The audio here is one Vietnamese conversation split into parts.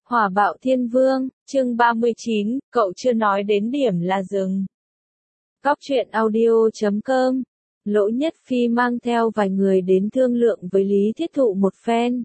Hỏa bạo thiên vương, chương 39, cậu chưa nói đến điểm là dừng. Góc truyện audio.com. Lỗ Nhất Phi mang theo vài người đến thương lượng với Lý Thiết Thụ một phen.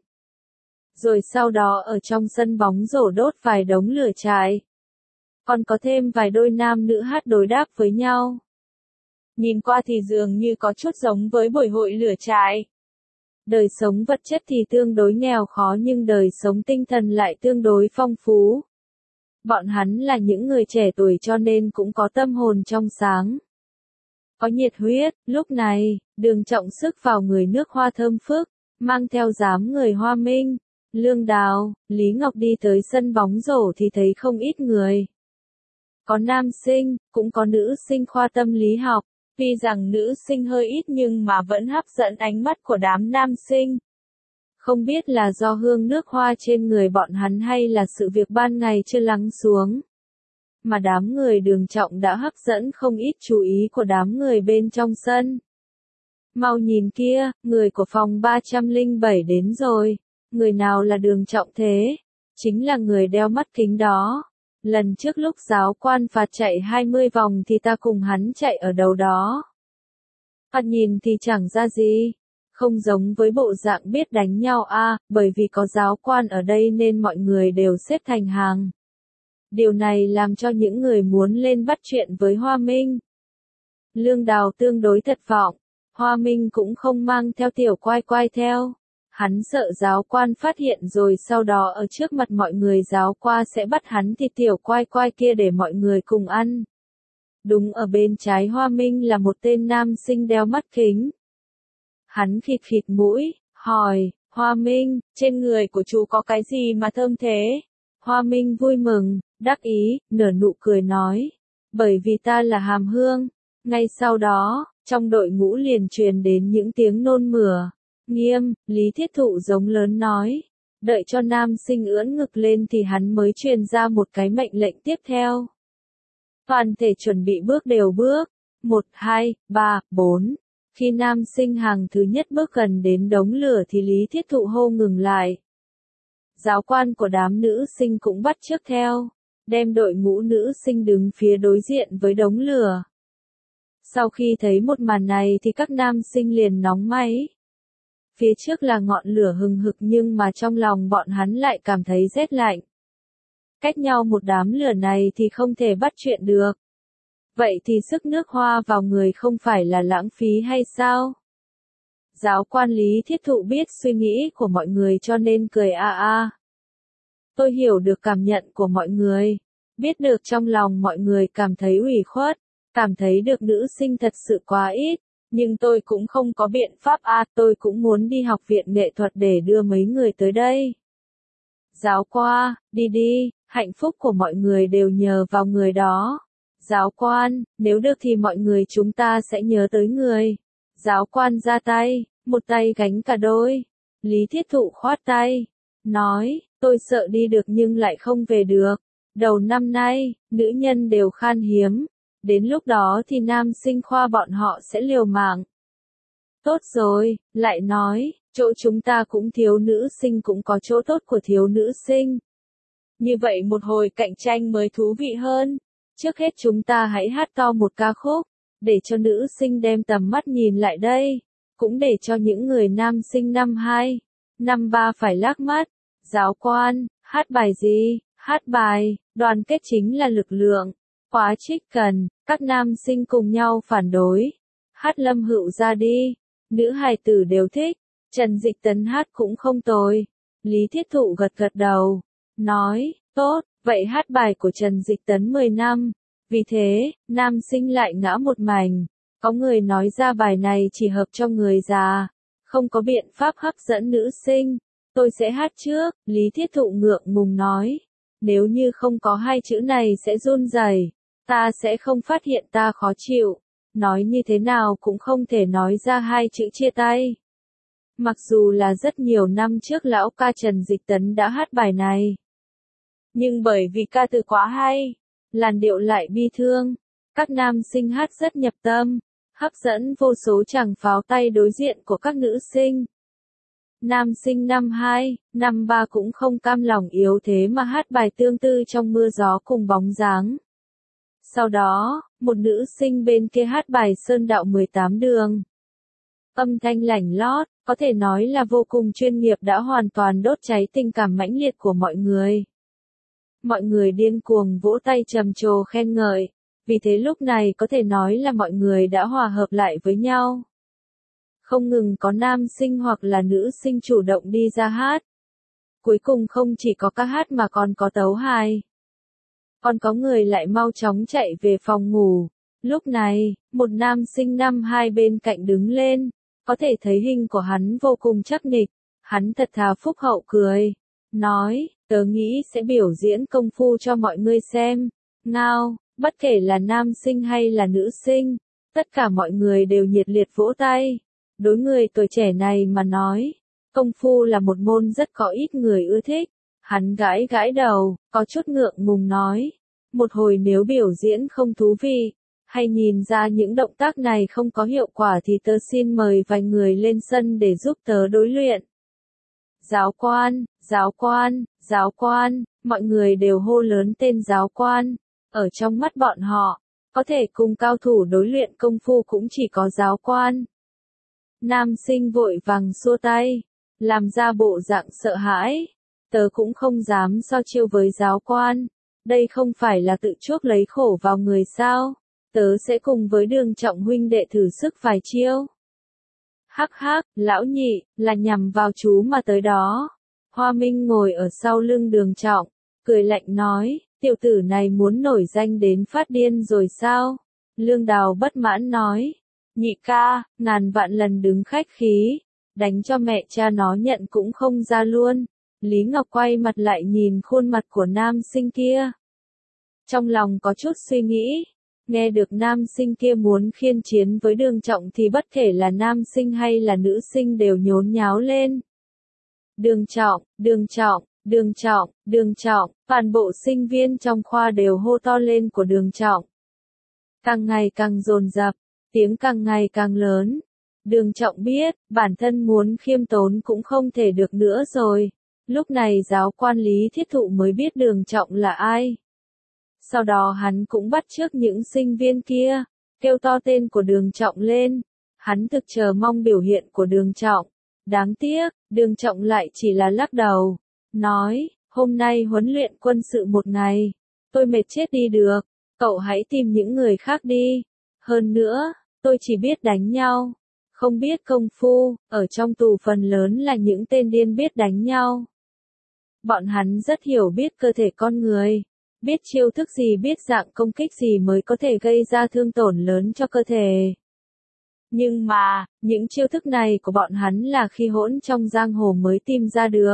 Rồi sau đó ở trong sân bóng rổ đốt vài đống lửa trại. Còn có thêm vài đôi nam nữ hát đối đáp với nhau. Nhìn qua thì dường như có chút giống với buổi hội lửa trại. Đời sống vật chất thì tương đối nghèo khó nhưng đời sống tinh thần lại tương đối phong phú. Bọn hắn là những người trẻ tuổi cho nên cũng có tâm hồn trong sáng. Có nhiệt huyết, lúc này, Đường Trọng sức vào người nước Hoa Thơm Phức, mang theo đám người Hoa Minh, Lương Đào, Lý Ngọc đi tới sân bóng rổ thì thấy không ít người. Có nam sinh, cũng có nữ sinh khoa tâm lý học. Tuy rằng nữ sinh hơi ít nhưng mà vẫn hấp dẫn ánh mắt của đám nam sinh. Không biết là do hương nước hoa trên người bọn hắn hay là sự việc ban ngày chưa lắng xuống. Mà đám người Đường Trọng đã hấp dẫn không ít chú ý của đám người bên trong sân. Mau nhìn kia, người của phòng 307 đến rồi. Người nào là Đường Trọng thế? Chính là người đeo mắt kính đó. Lần trước lúc giáo quan phạt chạy 20 vòng thì ta cùng hắn chạy ở đầu đó. Phạt nhìn thì chẳng ra gì. Không giống với bộ dạng biết đánh nhau bởi vì có giáo quan ở đây nên mọi người đều xếp thành hàng. Điều này làm cho những người muốn lên bắt chuyện với Hoa Minh. Lương Đào tương đối thất vọng. Hoa Minh cũng không mang theo tiểu quai quai theo. Hắn sợ giáo quan phát hiện rồi sau đó ở trước mặt mọi người giáo qua sẽ bắt hắn thịt tiểu quai quai kia để mọi người cùng ăn. Đúng ở bên trái Hoa Minh là một tên nam sinh đeo mắt kính. Hắn khịt khịt mũi, hỏi, Hoa Minh, trên người của chú có cái gì mà thơm thế? Hoa Minh vui mừng, đắc ý, nở nụ cười nói, bởi vì ta là Hàm Hương. Ngay sau đó, trong đội ngũ liền truyền đến những tiếng nôn mửa. Nghiêm, Lý Thiết Thụ giống lớn nói. Đợi cho nam sinh ưỡn ngực lên thì hắn mới truyền ra một cái mệnh lệnh tiếp theo. Toàn thể chuẩn bị bước đều bước. 1, 2, 3, 4. Khi nam sinh hàng thứ nhất bước gần đến đống lửa thì Lý Thiết Thụ hô ngừng lại. Giáo quan của đám nữ sinh cũng bắt chước theo. Đem đội ngũ nữ sinh đứng phía đối diện với đống lửa. Sau khi thấy một màn này thì các nam sinh liền nóng máy. Phía trước là ngọn lửa hừng hực nhưng mà trong lòng bọn hắn lại cảm thấy rét lạnh. Cách nhau một đám lửa này thì không thể bắt chuyện được. Vậy thì sức nước hoa vào người không phải là lãng phí hay sao? Giáo quan Lý Thiết Thụ biết suy nghĩ của mọi người cho nên cười Tôi hiểu được cảm nhận của mọi người. Biết được trong lòng mọi người cảm thấy ủy khuất. Cảm thấy được nữ sinh thật sự quá ít. Nhưng tôi cũng không có biện pháp tôi cũng muốn đi học viện nghệ thuật để đưa mấy người tới đây. Giáo qua, đi, hạnh phúc của mọi người đều nhờ vào người đó. Giáo quan, nếu được thì mọi người chúng ta sẽ nhớ tới người. Giáo quan ra tay, một tay gánh cả đôi. Lý Thiết Thụ khoát tay, nói, tôi sợ đi được nhưng lại không về được. Đầu năm nay, nữ nhân đều khan hiếm. Đến lúc đó thì nam sinh khoa bọn họ sẽ liều mạng. Tốt rồi, lại nói, chỗ chúng ta cũng thiếu nữ sinh cũng có chỗ tốt của thiếu nữ sinh. Như vậy một hồi cạnh tranh mới thú vị hơn. Trước hết chúng ta hãy hát to một ca khúc, để cho nữ sinh đem tầm mắt nhìn lại đây. Cũng để cho những người nam sinh năm 2, năm 3 phải lác mắt. Giáo quan, hát bài gì? Hát bài, đoàn kết chính là lực lượng. Khóa trích cần, các nam sinh cùng nhau phản đối. Hát Lâm Hữu ra đi. Nữ hài tử đều thích. Trần Dịch Tấn hát cũng không tồi. Lý Thiết Thụ gật gật đầu. Nói, tốt, vậy hát bài của Trần Dịch Tấn 10 năm. Vì thế, nam sinh lại ngã một mảnh. Có người nói ra bài này chỉ hợp cho người già. Không có biện pháp hấp dẫn nữ sinh. Tôi sẽ hát trước, Lý Thiết Thụ ngượng ngùng nói. Nếu như không có hai chữ này sẽ run rẩy. Ta sẽ không phát hiện ta khó chịu. Nói như thế nào cũng không thể nói ra hai chữ chia tay. Mặc dù là rất nhiều năm trước lão ca Trần Dịch Tấn đã hát bài này. Nhưng bởi vì ca từ quá hay, làn điệu lại bi thương, các nam sinh hát rất nhập tâm, hấp dẫn vô số chàng pháo tay đối diện của các nữ sinh. Nam sinh năm 2, năm 3 cũng không cam lòng yếu thế mà hát bài tương tư trong mưa gió cùng bóng dáng. Sau đó, một nữ sinh bên kia hát bài Sơn Đạo 18 đường. Âm thanh lảnh lót, có thể nói là vô cùng chuyên nghiệp đã hoàn toàn đốt cháy tình cảm mãnh liệt của mọi người. Mọi người điên cuồng vỗ tay trầm trồ khen ngợi, vì thế lúc này có thể nói là mọi người đã hòa hợp lại với nhau. Không ngừng có nam sinh hoặc là nữ sinh chủ động đi ra hát. Cuối cùng không chỉ có ca hát mà còn có tấu hài. Còn có người lại mau chóng chạy về phòng ngủ. Lúc này, một nam sinh năm 2 bên cạnh đứng lên, có thể thấy hình của hắn vô cùng chắc nịch. Hắn thật thà phúc hậu cười, nói, tớ nghĩ sẽ biểu diễn công phu cho mọi người xem. Ngao, bất kể là nam sinh hay là nữ sinh, tất cả mọi người đều nhiệt liệt vỗ tay. Đối người tuổi trẻ này mà nói, công phu là một môn rất có ít người ưa thích. Hắn gãi gãi đầu, có chút ngượng ngùng nói, một hồi nếu biểu diễn không thú vị, hay nhìn ra những động tác này không có hiệu quả thì tớ xin mời vài người lên sân để giúp tớ đối luyện. Giáo quan, giáo quan, giáo quan, mọi người đều hô lớn tên giáo quan. Ở trong mắt bọn họ, có thể cùng cao thủ đối luyện công phu cũng chỉ có giáo quan. Nam sinh vội vàng xua tay, làm ra bộ dạng sợ hãi. Tớ cũng không dám so chiêu với giáo quan. Đây không phải là tự chuốc lấy khổ vào người sao? Tớ sẽ cùng với Đường Trọng huynh đệ thử sức vài chiêu. Hắc hắc, lão nhị, là nhằm vào chú mà tới đó. Hoa Minh ngồi ở sau lưng Đường Trọng, cười lạnh nói, tiểu tử này muốn nổi danh đến phát điên rồi sao? Lương Đào bất mãn nói, nhị ca, ngàn vạn lần đứng khách khí, đánh cho mẹ cha nó nhận cũng không ra luôn. Lý Ngọc quay mặt lại nhìn khuôn mặt của nam sinh kia. Trong lòng có chút suy nghĩ, nghe được nam sinh kia muốn khiên chiến với Đường Trọng thì bất kể là nam sinh hay là nữ sinh đều nhốn nháo lên. Đường Trọng, Đường Trọng, Đường Trọng, Đường Trọng, toàn bộ sinh viên trong khoa đều hô to lên của Đường Trọng. Càng ngày càng dồn dập, tiếng càng ngày càng lớn. Đường Trọng biết, bản thân muốn khiêm tốn cũng không thể được nữa rồi. Lúc này giáo quan Lý Thiết Thụ mới biết Đường Trọng là ai. Sau đó hắn cũng bắt chước những sinh viên kia, kêu to tên của Đường Trọng lên. Hắn thực chờ mong biểu hiện của Đường Trọng. Đáng tiếc, Đường Trọng lại chỉ là lắc đầu, nói, hôm nay huấn luyện quân sự một ngày, tôi mệt chết đi được, cậu hãy tìm những người khác đi. Hơn nữa, tôi chỉ biết đánh nhau, không biết công phu, ở trong tù phần lớn là những tên điên biết đánh nhau. Bọn hắn rất hiểu biết cơ thể con người, biết chiêu thức gì, biết dạng công kích gì mới có thể gây ra thương tổn lớn cho cơ thể. Nhưng mà, những chiêu thức này của bọn hắn là khi hỗn trong giang hồ mới tìm ra được.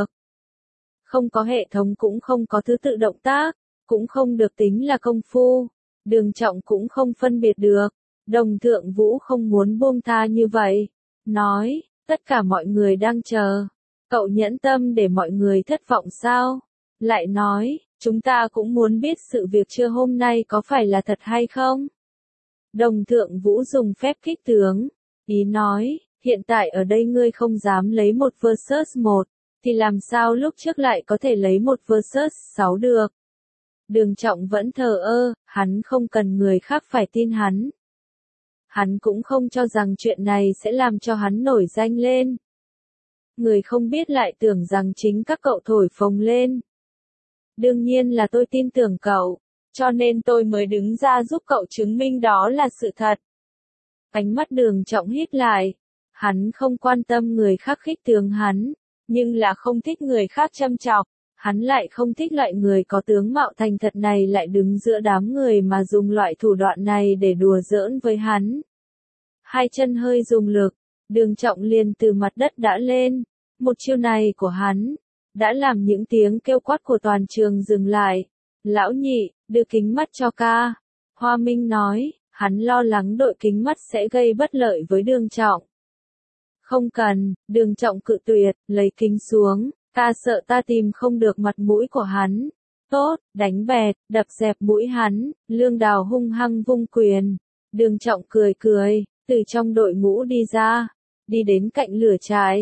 Không có hệ thống cũng không có thứ tự động tác, cũng không được tính là công phu. Đường Trọng cũng không phân biệt được. Đồng Thượng Vũ không muốn buông tha như vậy. Nói, tất cả mọi người đang chờ. Cậu nhẫn tâm để mọi người thất vọng sao? Lại nói, chúng ta cũng muốn biết sự việc trưa hôm nay có phải là thật hay không? Đồng Thượng Vũ dùng phép kích tướng. Ý nói, hiện tại ở đây ngươi không dám lấy 1 vs 1, thì làm sao lúc trước lại có thể lấy 1 vs 6 được? Đường Trọng vẫn thờ ơ, hắn không cần người khác phải tin hắn. Hắn cũng không cho rằng chuyện này sẽ làm cho hắn nổi danh lên. Người không biết lại tưởng rằng chính các cậu thổi phồng lên. Đương nhiên là tôi tin tưởng cậu, cho nên tôi mới đứng ra giúp cậu chứng minh đó là sự thật. Ánh mắt Đường Trọng hít lại. Hắn không quan tâm người khác khích tướng hắn, nhưng là không thích người khác châm chọc. Hắn lại không thích loại người có tướng mạo thành thật này lại đứng giữa đám người mà dùng loại thủ đoạn này để đùa giỡn với hắn. Hai chân hơi dùng lực, Đường Trọng liền từ mặt đất đã lên. Một chiêu này của hắn đã làm những tiếng kêu quát của toàn trường dừng lại. Lão nhị, đưa kính mắt cho ca. Hoa Minh nói, hắn lo lắng đội kính mắt sẽ gây bất lợi với Đường Trọng. Không cần, Đường Trọng cự tuyệt, lấy kính xuống. Ta sợ ta tìm không được mặt mũi của hắn. Tốt, đánh bẹt, đập dẹp mũi hắn. Lương Đào hung hăng vung quyền. Đường Trọng cười cười, từ trong đội ngũ đi ra, đi đến cạnh lửa trại.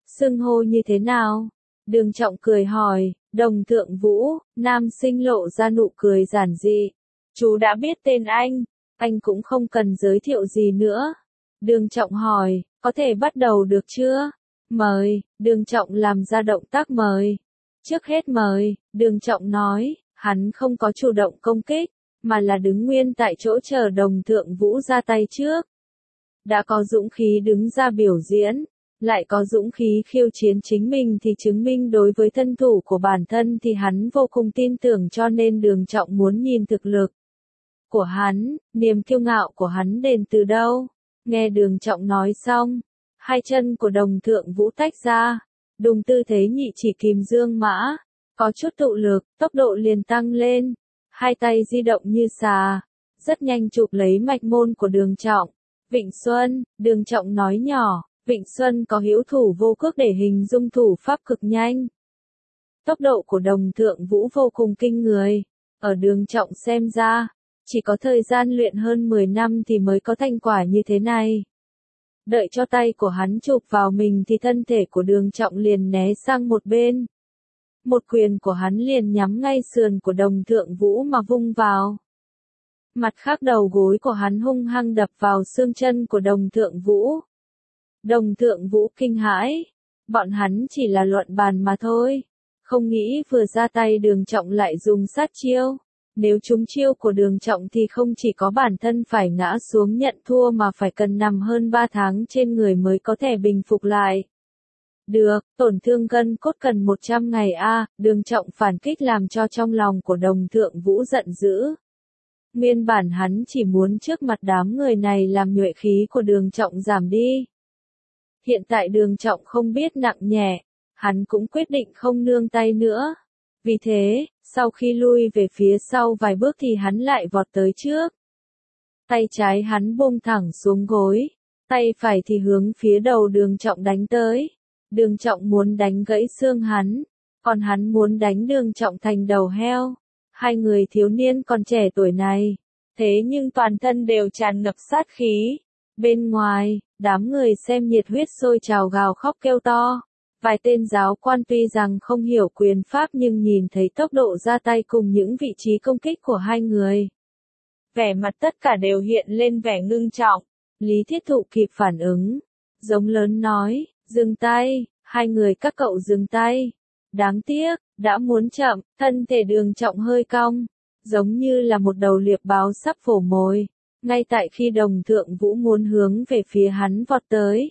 Xưng hô như thế nào? Đường Trọng cười hỏi, Đồng Thượng Vũ. Nam sinh lộ ra nụ cười giản dị. Chú đã biết tên anh cũng không cần giới thiệu gì nữa. Đường Trọng hỏi, có thể bắt đầu được chưa? Mời. Đường Trọng làm ra động tác mời. Trước hết mời, Đường Trọng nói, hắn không có chủ động công kích, mà là đứng nguyên tại chỗ chờ Đồng Thượng Vũ ra tay trước. Đã có dũng khí đứng ra biểu diễn, lại có dũng khí khiêu chiến chính mình thì chứng minh đối với thân thủ của bản thân thì hắn vô cùng tin tưởng, cho nên Đường Trọng muốn nhìn thực lực của hắn, niềm kiêu ngạo của hắn đến từ đâu. Nghe Đường Trọng nói xong, hai chân của Đồng Thượng Vũ tách ra, đùng tư thế nhị chỉ kìm dương mã, có chút tụ lực, tốc độ liền tăng lên, hai tay di động như xà, rất nhanh chụp lấy mạch môn của Đường Trọng. Vịnh Xuân, Đường Trọng nói nhỏ, Vịnh Xuân có hữu thủ vô cước để hình dung thủ pháp cực nhanh. Tốc độ của Đồng Thượng Vũ vô cùng kinh người, ở Đường Trọng xem ra, chỉ có thời gian luyện hơn 10 năm thì mới có thành quả như thế này. Đợi cho tay của hắn chụp vào mình thì thân thể của Đường Trọng liền né sang một bên. Một quyền của hắn liền nhắm ngay sườn của Đồng Thượng Vũ mà vung vào. Mặt khác đầu gối của hắn hung hăng đập vào xương chân của Đồng Thượng Vũ. Đồng Thượng Vũ kinh hãi, bọn hắn chỉ là luận bàn mà thôi, không nghĩ vừa ra tay Đường Trọng lại dùng sát chiêu. Nếu trúng chiêu của Đường Trọng thì không chỉ có bản thân phải ngã xuống nhận thua mà phải cần nằm hơn 3 tháng trên người mới có thể bình phục lại. Được, tổn thương gân cốt cần 100 ngày a. Đường Trọng phản kích làm cho trong lòng của Đồng Thượng Vũ giận dữ. Nguyên bản hắn chỉ muốn trước mặt đám người này làm nhuệ khí của Đường Trọng giảm đi. Hiện tại Đường Trọng không biết nặng nhẹ, hắn cũng quyết định không nương tay nữa. Vì thế, sau khi lui về phía sau vài bước thì hắn lại vọt tới trước. Tay trái hắn buông thẳng xuống gối, tay phải thì hướng phía đầu Đường Trọng đánh tới. Đường Trọng muốn đánh gãy xương hắn, còn hắn muốn đánh Đường Trọng thành đầu heo. Hai người thiếu niên còn trẻ tuổi này, thế nhưng toàn thân đều tràn ngập sát khí. Bên ngoài, đám người xem nhiệt huyết sôi trào gào khóc kêu to. Vài tên giáo quan tuy rằng không hiểu quyền pháp nhưng nhìn thấy tốc độ ra tay cùng những vị trí công kích của hai người. Vẻ mặt tất cả đều hiện lên vẻ ngưng trọng. Lý Thiết Thụ kịp phản ứng, giống lớn nói, dừng tay, hai người các cậu dừng tay. Đáng tiếc, đã muốn chậm, thân thể Đường Trọng hơi cong, giống như là một đầu liệp báo sắp phổ mồi. Ngay tại khi Đồng Thượng Vũ muốn hướng về phía hắn vọt tới,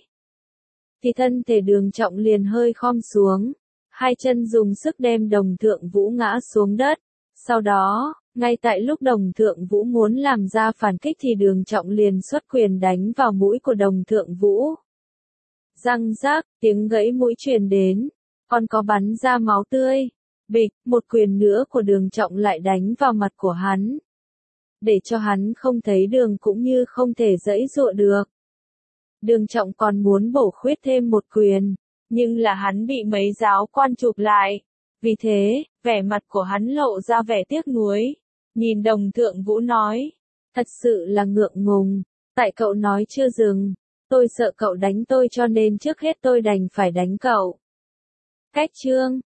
thì thân thể Đường Trọng liền hơi khom xuống, hai chân dùng sức đem Đồng Thượng Vũ ngã xuống đất. Sau đó, ngay tại lúc Đồng Thượng Vũ muốn làm ra phản kích thì Đường Trọng liền xuất quyền đánh vào mũi của Đồng Thượng Vũ. Răng rác, tiếng gãy mũi truyền đến, còn có bắn ra máu tươi. Bịch, một quyền nữa của Đường Trọng lại đánh vào mặt của hắn, để cho hắn không thấy đường cũng như không thể giãy giụa được. Đường Trọng còn muốn bổ khuyết thêm một quyền, nhưng là hắn bị mấy giáo quan chụp lại. Vì thế, vẻ mặt của hắn lộ ra vẻ tiếc nuối. Nhìn Đồng Thượng Vũ nói, thật sự là ngượng ngùng, tại cậu nói chưa dừng, tôi sợ cậu đánh tôi cho nên trước hết tôi đành phải đánh cậu. Cách chương